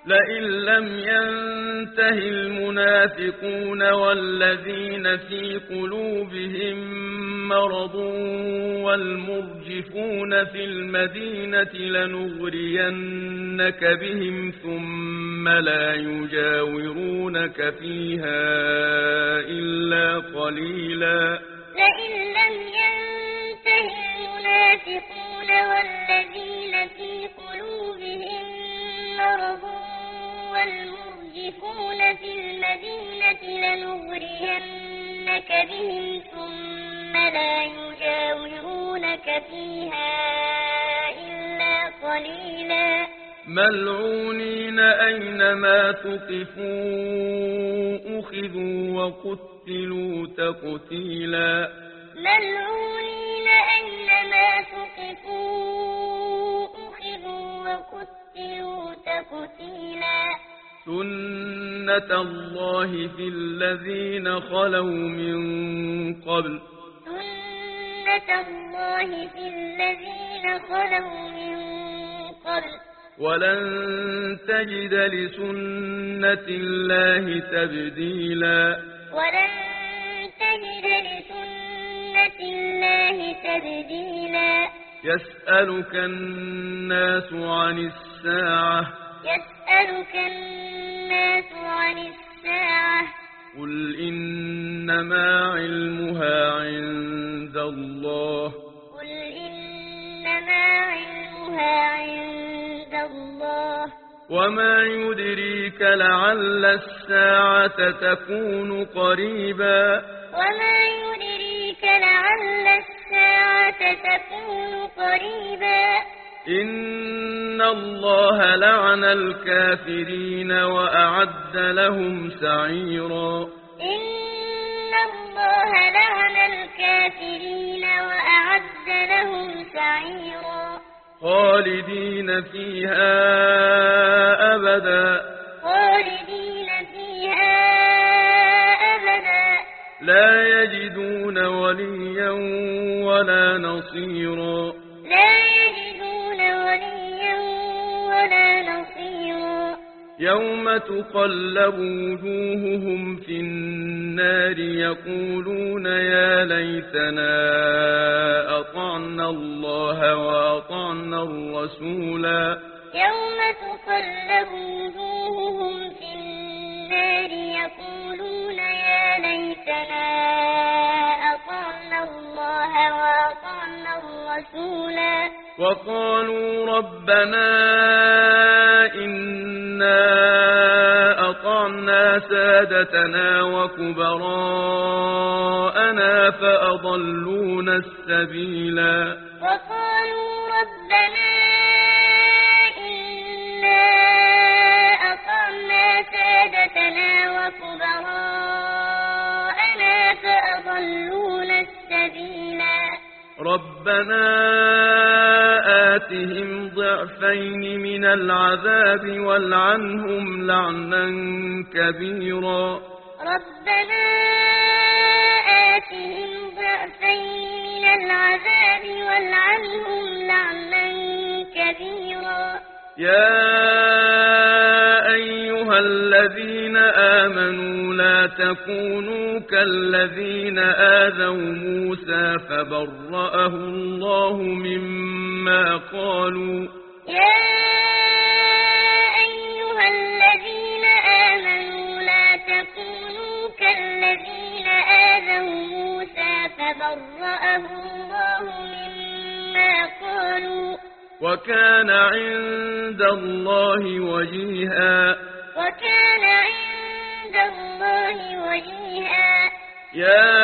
لئن لم ينته المنافقون والذين في قلوبهم مرض والمرجفون في المدينة لنغرينك بهم ثم لا يجاورونك فيها إلا قليلا لئن لم ينته المنافقون والذين في قلوبهم مرض والمرجفون في المدينة لنغرينك بهم ثم لا يجاورونك فيها إلا قليلا ملعونين أينما تقفوا أخذوا وقتلوا تقتيلا ملعونين أينما تقفوا أخذوا وقتلوا تقتيلا سنة الله في الذين خلوا من قبل سنة الله في الذين خلوا من قبل ولن تجد لسنة الله تبديلا ولن تجد لسنة الله تبديلا يسألك الناس عن الساعة يسألك الناس عن الساعة قل إنما علمها عند الله قل إنما علمها عند الله وما يدريك لعل الساعة تكون قريبا وما يدريك لعل الساعة تكون قريبا إن الله لعن الكافرين وأعد لهم سعيرا إن الله لعن الكافرين وأعد لهم سعيرا خالدين فيها أبدا خالدين فيها أبدا لا يجدون وليا ولا نصيرا لا يجدون وليا ولا نصيرا يوم تقلب وجوههم في النار يقولون يا ليتنا أطعنا الله وأطعنا الرسولا يوم تقلب وجوههم في النار يقولون يا ليتنا أطعنا الله وأطعنا الرسولا وقالوا ربنا إنا أطعنا سادتنا وكبراءنا فأضلونا السبيلا وقالوا ربنا إنا أطعنا سادتنا وكبراءنا فأضلونا السبيلا ربنا آتهم ضعفين من العذاب والعنهم لعنا كبيرا ربنا آتهم ضعفين من العذاب والعنهم لعنا كبيرا يا أيها الذين آمنوا لا تكونوا كالذين آذوا موسى فبرأه الله مما قالوا يا أيها الذين آمنوا لا تكونوا كالذين آذوا موسى فبرأه الله مما قالوا وكان عند الله وجيها وكان عند الله وجيها يا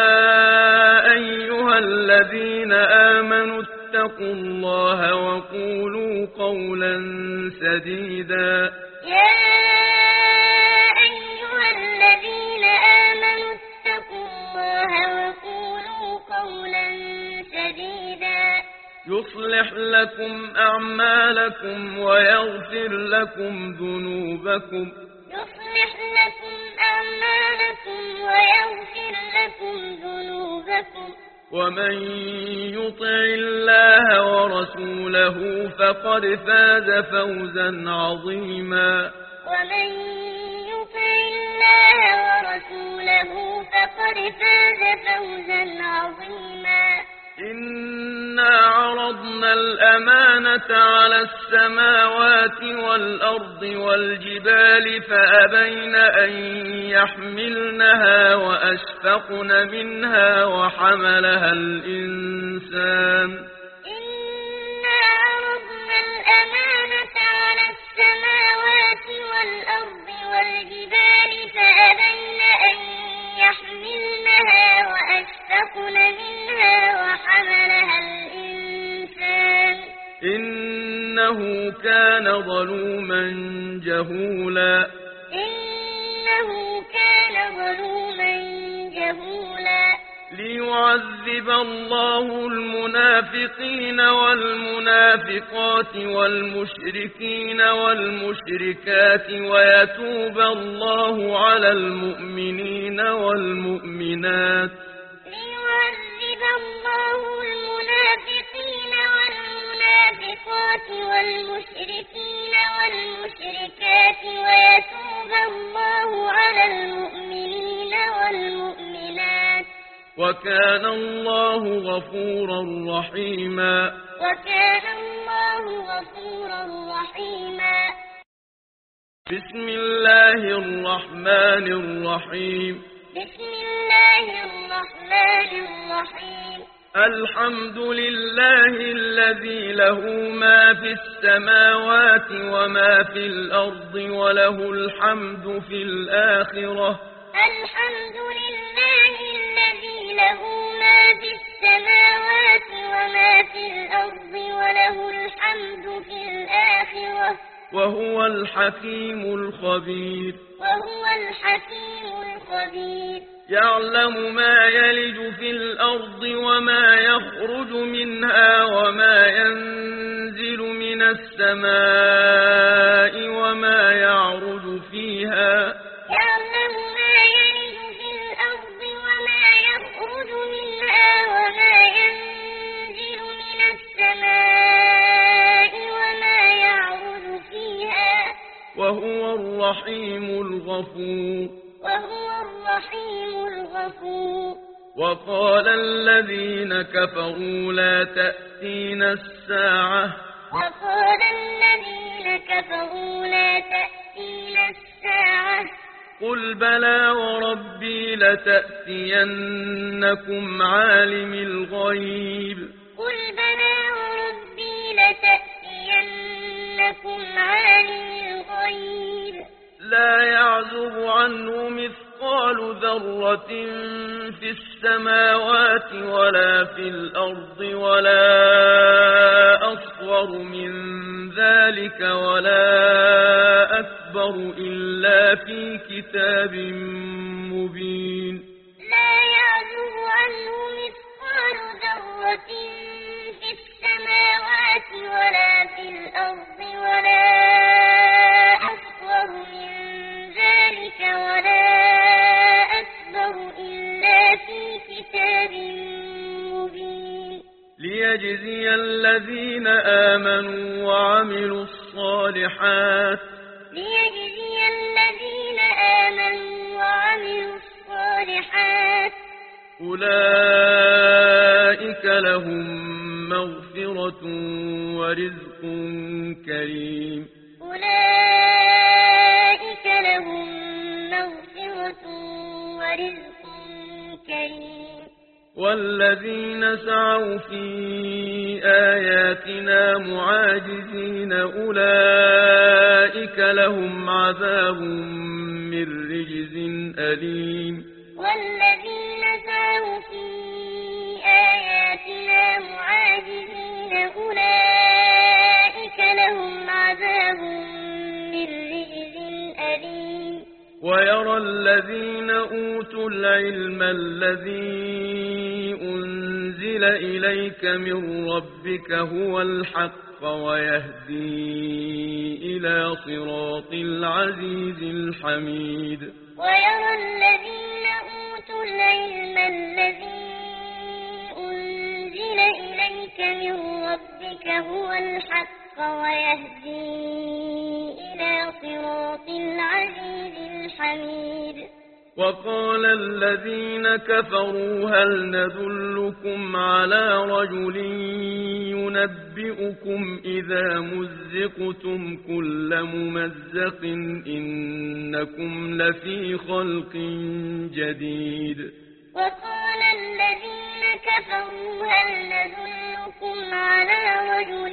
أيها الذين آمنوا اتقوا الله وقولوا قولا سديدا يا أيها الذين آمنوا اتقوا الله وقولوا قولا سديدا يصلح لكم أعمالكم ويغفر لكم ذنوبكم يصلح لكم أعمالكم ويغفر لكم ذنوبكم ومن يطع الله ورسوله فقد فاز فوزا عظيما ومن يطع الله ورسوله فقد فاز فوزا عظيما إنا عرضنا الأمانة على السماوات والأرض والجبال فأبين أن يحملنها وأشفقن منها وحملها الإنسان إنا عرضنا الأمانة على السماوات والأرض والجبال فأبين أن يحملنها وأشفقن منها وحملها الإنسان إنه كان ظلوما جهولا إنه كان ظلوما جهولا ليعذب الله المنافقين والمنافقات والمشركين والمشركات ويتوب الله على المؤمنين والمؤمنات ليعذب الله المنافقين والمنافقات والمشركين والمشركات ويتوب الله على المؤمنين والمؤمنات وكان الله غفورا رحيما وكان الله غفورا رحيما بسم الله الرحمن الرحيم بسم الله الرحمن الرحيم الحمد لله الذي له ما في السماوات وما في الأرض وله الحمد في الآخرة الحمد لله الذي له ما في السماوات وما في الأرض وله الحمد في الآخرة وهو الحكيم الخبير وهو الحكيم الخبير يعلم ما يلج في الأرض وما يخرج منها وما ينزل من السماء وما يعرج فيها يعلم ما يلج في الأرض وما يخرج منها وما ينزل من السماء وما يعرج فيها وهو الرحيم الغفور وهو الرحيم الغفور وقال الذين كفروا لا تأتينا الساعة وقال الذين كفروا لا تأتينا الساعة قل بلى وربي لتأتينكم عالم الغيب قل بلى وربي لتأتينكم عالم الغيب لا يعزب عنه مثقال ذرة في السماوات ولا في الأرض ولا أصغر من ذلك ولا أكبر إلا في كتاب مبين لا يعزب عنه مثقال ذرة في السماوات ولا في الأرض ولا أصغر من ذلك ولا أكبر إلا في كتاب مبين ليجزي الذين آمنوا وعملوا الصالحات ليجزي الذين آمنوا وعملوا الصالحات أولئك لهم مغفرة ورزق كريم أولئك لهم مغفرة ورزق كريم والذين سعوا في آياتنا معاجزين أولئك لهم عذاب من رجز أليم والذين سعوا في آياتنا معاجزين أولئك لهم عذاب من رجز أليم ويرى الذين أوتوا العلم الذي أنزل إليك من ربك هو الحق ويهدي إلى صراط العزيز الحميد ويرى الذين أوتوا العلم الذي أنزل إليك من ربك هو الحق ويهدي إلى صراط العزيز الحميد وقال الذين كفروا هل ندلكم على رجل ينبئكم إذا مزقتم كل ممزق إنكم لفي خلق جديد وقال الذين كفروا هل ندلكم على رجل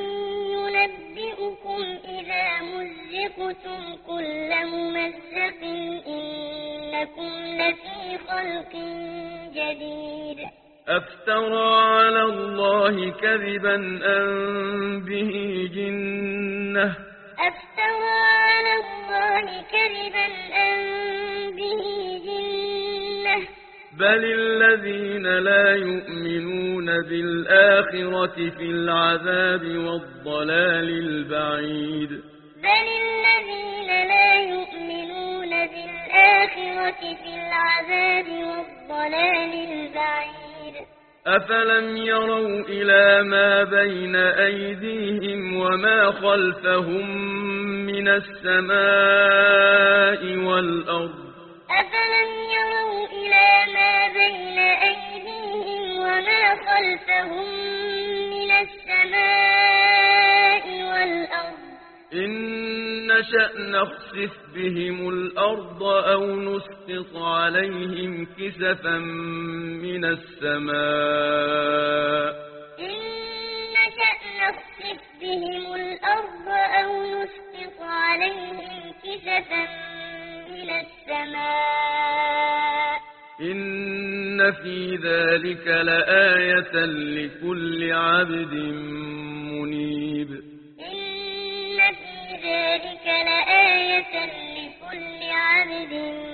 ينبئكم إذا مزقتم كل ممزق إنكم لفي خلق جديد أفترى على الله كذبا أم به جنة أفترى على الله كذبا أم به جنة بل الذين لا يؤمنون بالآخرة في العذاب والضلال البعيد بل الذين لا يؤمنون بالآخرة في العذاب والضلال البعيد أفلم يروا إلى ما بين أيديهم وما خلفهم من السماء والأرض أفلم يروا إلى ما بين أيديهم وما خلفهم من السماء والأرض إن نشأ نخسف بهم الأرض أو نسقط عليهم كسفا من السماء إن نشأ نخسف بهم الأرض أو نسقط عليهم كسفا من السماء إن في ذلك لآية لكل عبد منيب إن في ذلك لآية لكل عبد